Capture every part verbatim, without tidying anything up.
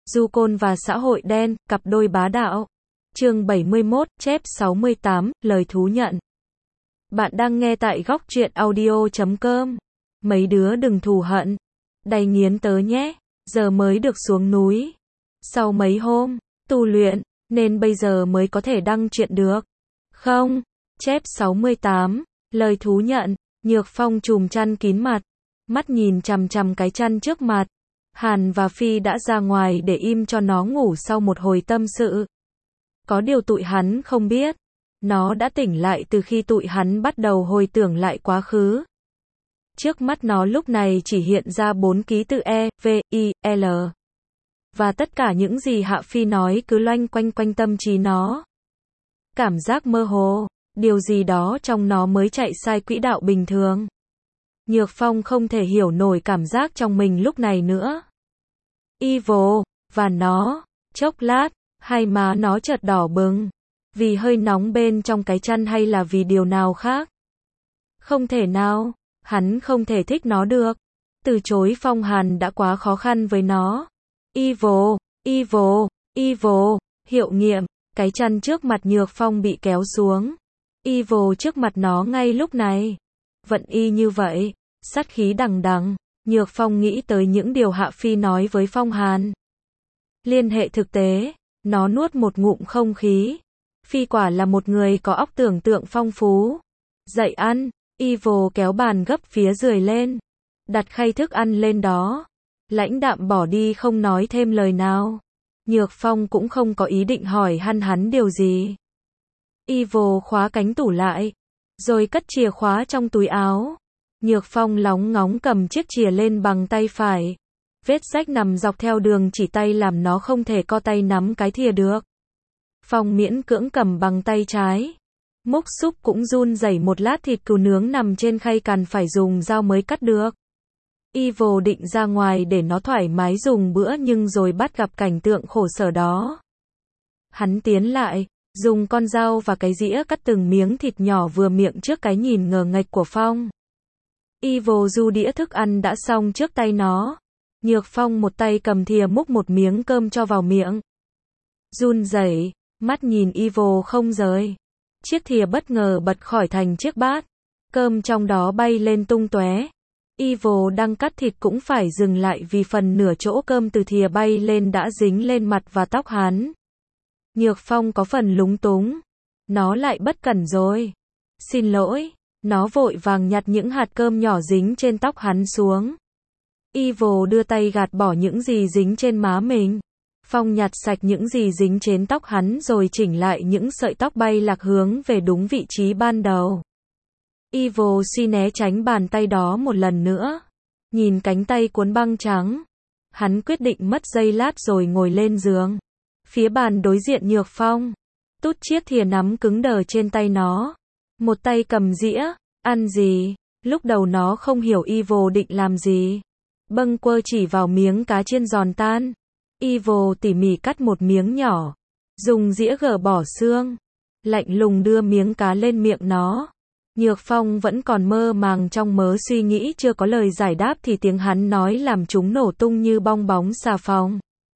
Du Côn và xã hội đen, cặp đôi bá đạo. Chương bảy mươi mốt, chép sáu mươi tám, lời thú nhận. Bạn đang nghe tại góc truyện audio chấm com. Mấy đứa đừng thù hận. Đầy nghiến tớ nhé. Giờ mới được xuống núi. Sau mấy hôm tu luyện, nên bây giờ mới có thể đăng truyện được. Không. Chép sáu mươi tám, lời thú nhận. Nhược Phong chùm chăn kín mặt. Mắt nhìn chằm chằm cái chăn trước mặt. Hàn và Phi đã ra ngoài để im cho nó ngủ sau một hồi tâm sự. Có điều tụi hắn không biết. Nó đã tỉnh lại từ khi tụi hắn bắt đầu hồi tưởng lại quá khứ. Trước mắt nó lúc này chỉ hiện ra bốn ký tự E, V, I, L. Và tất cả những gì Hạ Phi nói cứ loanh quanh quanh tâm trí nó. Cảm giác mơ hồ, điều gì đó trong nó mới chạy sai quỹ đạo bình thường. Nhược Phong không thể hiểu nổi cảm giác trong mình lúc này nữa. Evil, và nó, chốc lát, hai má nó chợt đỏ bừng. Vì hơi nóng bên trong cái chăn hay là vì điều nào khác? Không thể nào, hắn không thể thích nó được. Từ chối Phong Hàn đã quá khó khăn với nó. Evil, evil, evil, hiệu nghiệm, cái chăn trước mặt Nhược Phong bị kéo xuống. Evil trước mặt nó ngay lúc này. Vẫn y như vậy, sát khí đằng đằng. Nhược Phong nghĩ tới những điều Hạ Phi nói với Phong Hàn. Liên hệ thực tế, nó nuốt một ngụm không khí. Phi quả là một người có óc tưởng tượng phong phú. Dậy ăn, Evil kéo bàn gấp phía dưới lên. Đặt khay thức ăn lên đó. Lãnh đạm bỏ đi không nói thêm lời nào. Nhược Phong cũng không có ý định hỏi han hắn điều gì. Evil khóa cánh tủ lại. Rồi cất chìa khóa trong túi áo. Nhược Phong lóng ngóng cầm chiếc chìa lên bằng tay phải. Vết rách nằm dọc theo đường chỉ tay làm nó không thể co tay nắm cái thìa được. Phong miễn cưỡng cầm bằng tay trái. Múc súp cũng run rẩy, một lát thịt cừu nướng nằm trên khay cằn phải dùng dao mới cắt được. Evil định ra ngoài để nó thoải mái dùng bữa nhưng rồi bắt gặp cảnh tượng khổ sở đó. Hắn tiến lại, dùng con dao và cái dĩa cắt từng miếng thịt nhỏ vừa miệng trước cái nhìn ngờ nghệch của Phong. Evil du đĩa thức ăn đã xong trước tay nó. Nhược Phong một tay cầm thìa múc một miếng cơm cho vào miệng. Run rẩy, mắt nhìn Evil không rời. Chiếc thìa bất ngờ bật khỏi thành chiếc bát. Cơm trong đó bay lên tung tóe. Evil đang cắt thịt cũng phải dừng lại vì phần nửa chỗ cơm từ thìa bay lên đã dính lên mặt và tóc hắn. Nhược Phong có phần lúng túng. Nó lại bất cẩn rồi. Xin lỗi. Nó vội vàng nhặt những hạt cơm nhỏ dính trên tóc hắn xuống. Evil đưa tay gạt bỏ những gì dính trên má mình. Phong nhặt sạch những gì dính trên tóc hắn rồi chỉnh lại những sợi tóc bay lạc hướng về đúng vị trí ban đầu. Evil suy né tránh bàn tay đó một lần nữa. Nhìn cánh tay cuốn băng trắng. Hắn quyết định mất giây lát rồi ngồi lên giường. Phía bàn đối diện Nhược Phong. Tút chiếc thìa nắm cứng đờ trên tay nó. Một tay cầm dĩa. Ăn gì? Lúc đầu nó không hiểu Evil định làm gì. Bâng quơ chỉ vào miếng cá chiên giòn tan. Evil tỉ mỉ cắt một miếng nhỏ. Dùng dĩa gỡ bỏ xương. Lạnh lùng đưa miếng cá lên miệng nó. Nhược Phong vẫn còn mơ màng trong mớ suy nghĩ chưa có lời giải đáp thì tiếng hắn nói làm chúng nổ tung như bong bóng xà phòng.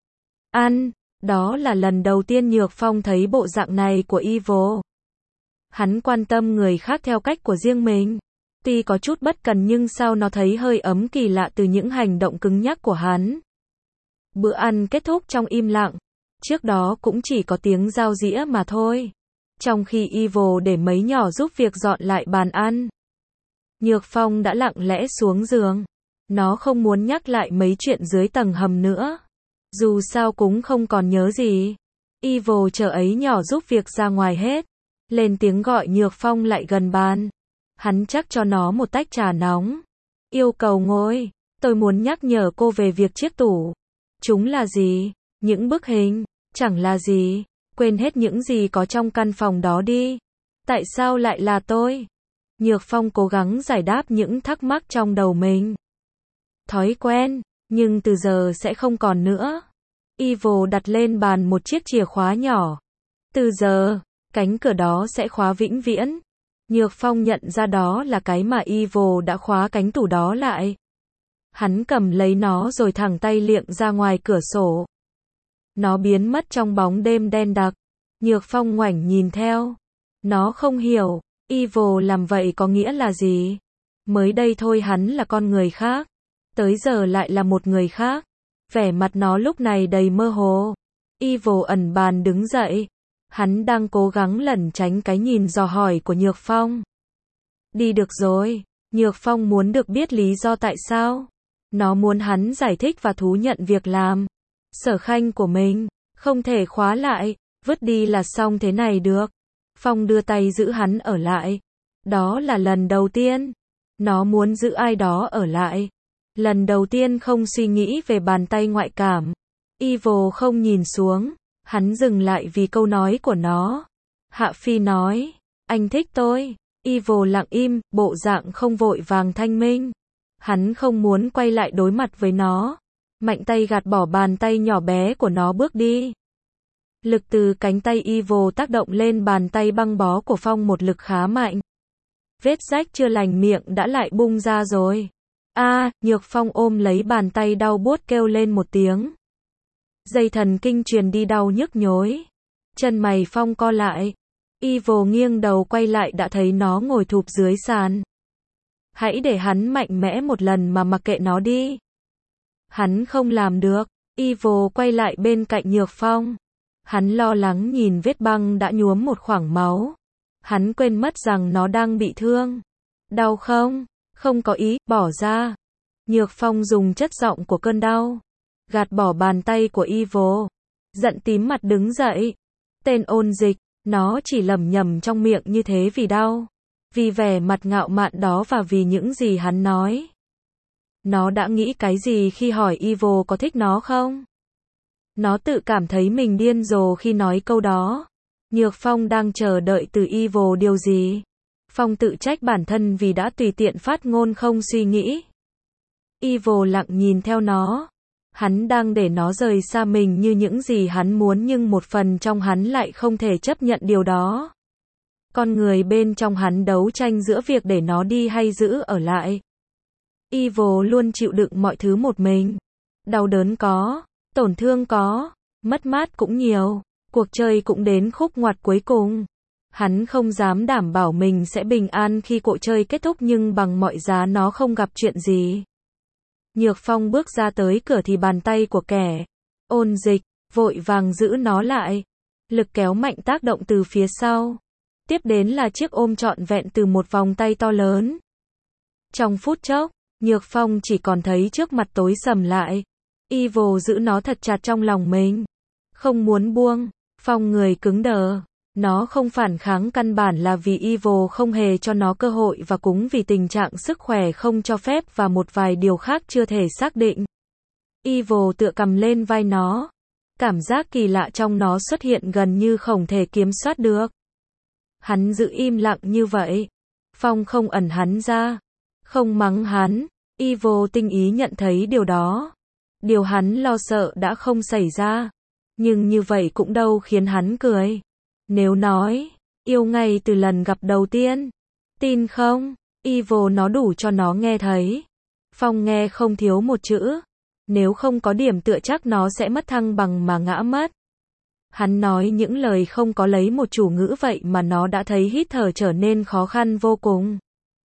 Ăn, đó là lần đầu tiên Nhược Phong thấy bộ dạng này của Evil. Hắn quan tâm người khác theo cách của riêng mình. Tuy có chút bất cần nhưng sao nó thấy hơi ấm kỳ lạ từ những hành động cứng nhắc của hắn. Bữa ăn kết thúc trong im lặng. Trước đó cũng chỉ có tiếng dao dĩa mà thôi. Trong khi Evil để mấy nhỏ giúp việc dọn lại bàn ăn. Nhược Phong đã lặng lẽ xuống giường. Nó không muốn nhắc lại mấy chuyện dưới tầng hầm nữa. Dù sao cũng không còn nhớ gì. Evil chờ ấy nhỏ giúp việc ra ngoài hết. Lên tiếng gọi Nhược Phong lại gần bàn. Hắn chắc cho nó một tách trà nóng. Yêu cầu ngồi. Tôi muốn nhắc nhở cô về việc chiếc tủ. Chúng là gì? Những bức hình? Chẳng là gì. Quên hết những gì có trong căn phòng đó đi. Tại sao lại là tôi? Nhược Phong cố gắng giải đáp những thắc mắc trong đầu mình. Thói quen, nhưng từ giờ sẽ không còn nữa. Evil đặt lên bàn một chiếc chìa khóa nhỏ. Từ giờ, cánh cửa đó sẽ khóa vĩnh viễn. Nhược Phong nhận ra đó là cái mà Evil đã khóa cánh tủ đó lại. Hắn cầm lấy nó rồi thẳng tay liệng ra ngoài cửa sổ. Nó biến mất trong bóng đêm đen đặc. Nhược Phong ngoảnh nhìn theo. Nó không hiểu, evil làm vậy có nghĩa là gì? Mới đây thôi hắn là con người khác, tới giờ lại là một người khác. Vẻ mặt nó lúc này đầy mơ hồ. Evil ẩn bàn đứng dậy. Hắn đang cố gắng lẩn tránh cái nhìn dò hỏi của Nhược Phong. Đi được rồi. Nhược Phong muốn được biết lý do tại sao. Nó muốn hắn giải thích và thú nhận việc làm sở khanh của mình. Không thể khóa lại, vứt đi là xong thế này được. Phong đưa tay giữ hắn ở lại. Đó là lần đầu tiên. Nó muốn giữ ai đó ở lại. Lần đầu tiên không suy nghĩ về bàn tay ngoại cảm. Evil không nhìn xuống. Hắn dừng lại vì câu nói của nó. Hạ Phi nói, anh thích tôi. Evil lặng im, bộ dạng không vội vàng thanh minh. Hắn không muốn quay lại đối mặt với nó. Mạnh tay gạt bỏ bàn tay nhỏ bé của nó bước đi. Lực từ cánh tay Evil tác động lên bàn tay băng bó của Phong một lực khá mạnh. Vết rách chưa lành miệng đã lại bung ra rồi. A, à, Nhược Phong ôm lấy bàn tay đau buốt kêu lên một tiếng. Dây thần kinh truyền đi đau nhức nhối. Chân mày Phong co lại. Evil nghiêng đầu quay lại đã thấy nó ngồi thụp dưới sàn. Hãy để hắn mạnh mẽ một lần mà mặc kệ nó đi. Hắn không làm được. Evil quay lại bên cạnh Nhược Phong. Hắn lo lắng nhìn vết băng đã nhuốm một khoảng máu. Hắn quên mất rằng nó đang bị thương. Đau không? Không có ý, bỏ ra. Nhược Phong dùng chất giọng của cơn đau. Gạt bỏ bàn tay của Evil. Giận tím mặt đứng dậy. Tên ôn dịch, nó chỉ lẩm nhẩm trong miệng như thế vì đau. Vì vẻ mặt ngạo mạn đó và vì những gì hắn nói. Nó đã nghĩ cái gì khi hỏi Evil có thích nó không? Nó tự cảm thấy mình điên rồ khi nói câu đó. Nhược Phong đang chờ đợi từ Evil điều gì? Phong tự trách bản thân vì đã tùy tiện phát ngôn không suy nghĩ. Evil lặng nhìn theo nó. Hắn đang để nó rời xa mình như những gì hắn muốn nhưng một phần trong hắn lại không thể chấp nhận điều đó. Con người bên trong hắn đấu tranh giữa việc để nó đi hay giữ ở lại. Evil luôn chịu đựng mọi thứ một mình. Đau đớn có, tổn thương có, mất mát cũng nhiều. Cuộc chơi cũng đến khúc ngoặt cuối cùng. Hắn không dám đảm bảo mình sẽ bình an khi cuộc chơi kết thúc nhưng bằng mọi giá nó không gặp chuyện gì. Nhược Phong bước ra tới cửa thì bàn tay của kẻ ôn dịch vội vàng giữ nó lại. Lực kéo mạnh tác động từ phía sau. Tiếp đến là chiếc ôm trọn vẹn từ một vòng tay to lớn. Trong phút chốc, Nhược Phong chỉ còn thấy trước mặt tối sầm lại. Evil giữ nó thật chặt trong lòng mình. Không muốn buông. Phong người cứng đờ. Nó không phản kháng căn bản là vì Evil không hề cho nó cơ hội và cũng vì tình trạng sức khỏe không cho phép và một vài điều khác chưa thể xác định. Evil tựa cầm lên vai nó. Cảm giác kỳ lạ trong nó xuất hiện gần như không thể kiểm soát được. Hắn giữ im lặng như vậy. Phong không ẩn hắn ra. Không mắng hắn. Evil tinh ý nhận thấy điều đó. Điều hắn lo sợ đã không xảy ra. Nhưng như vậy cũng đâu khiến hắn cười. Nếu nói, yêu ngay từ lần gặp đầu tiên. Tin không? Evil nó đủ cho nó nghe thấy. Phong nghe không thiếu một chữ. Nếu không có điểm tựa chắc nó sẽ mất thăng bằng mà ngã mất. Hắn nói những lời không có lấy một chủ ngữ vậy mà nó đã thấy hít thở trở nên khó khăn vô cùng.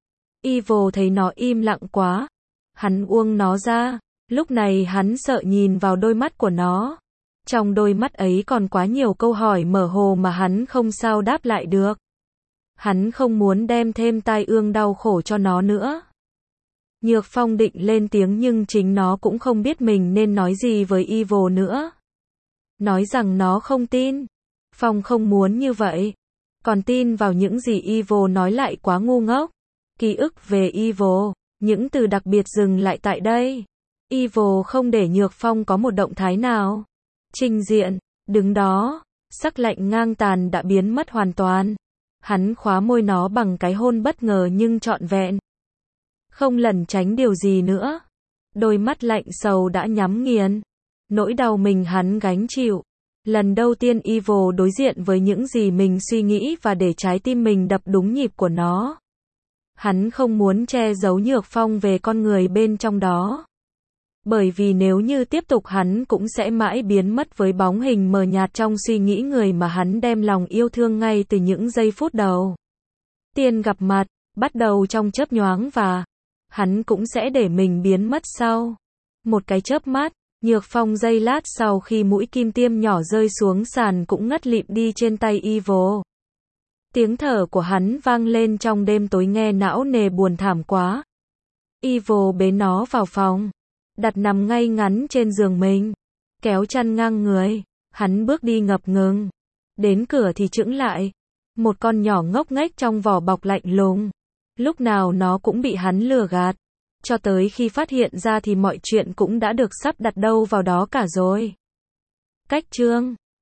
Evil thấy nó im lặng quá. Hắn buông nó ra. Lúc này hắn sợ nhìn vào đôi mắt của nó. Trong đôi mắt ấy còn quá nhiều câu hỏi mở hồ mà hắn không sao đáp lại được. Hắn không muốn đem thêm tai ương đau khổ cho nó nữa. Nhược Phong định lên tiếng nhưng chính nó cũng không biết mình nên nói gì với Evil nữa. Nói rằng nó không tin. Phong không muốn như vậy. Còn tin vào những gì Evil nói lại quá ngu ngốc. Ký ức về Evil, những từ đặc biệt dừng lại tại đây. Evil không để Nhược Phong có một động thái nào. Trình diện, đứng đó, sắc lạnh ngang tàn đã biến mất hoàn toàn. Hắn khóa môi nó bằng cái hôn bất ngờ nhưng trọn vẹn. Không lẩn tránh điều gì nữa. Đôi mắt lạnh sầu đã nhắm nghiền. Nỗi đau mình hắn gánh chịu. Lần đầu tiên Evil đối diện với những gì mình suy nghĩ và để trái tim mình đập đúng nhịp của nó. Hắn không muốn che giấu Nhược Phong về con người bên trong đó. Bởi vì nếu như tiếp tục hắn cũng sẽ mãi biến mất với bóng hình mờ nhạt trong suy nghĩ người mà hắn đem lòng yêu thương ngay từ những giây phút đầu tiên gặp mặt, bắt đầu trong chớp nhoáng và hắn cũng sẽ để mình biến mất sau một cái chớp mắt. Nhược Phong giây lát sau khi mũi kim tiêm nhỏ rơi xuống sàn cũng ngất lịm đi trên tay Evil. Tiếng thở của hắn vang lên trong đêm tối nghe não nề buồn thảm quá. Evil bế nó vào phòng, đặt nằm ngay ngắn trên giường mình, kéo chăn ngang người, hắn bước đi ngập ngừng. Đến cửa thì chững lại, một con nhỏ ngốc nghếch trong vỏ bọc lạnh lùng. Lúc nào nó cũng bị hắn lừa gạt. Cho tới khi phát hiện ra thì mọi chuyện cũng đã được sắp đặt đâu vào đó cả rồi. Cách chương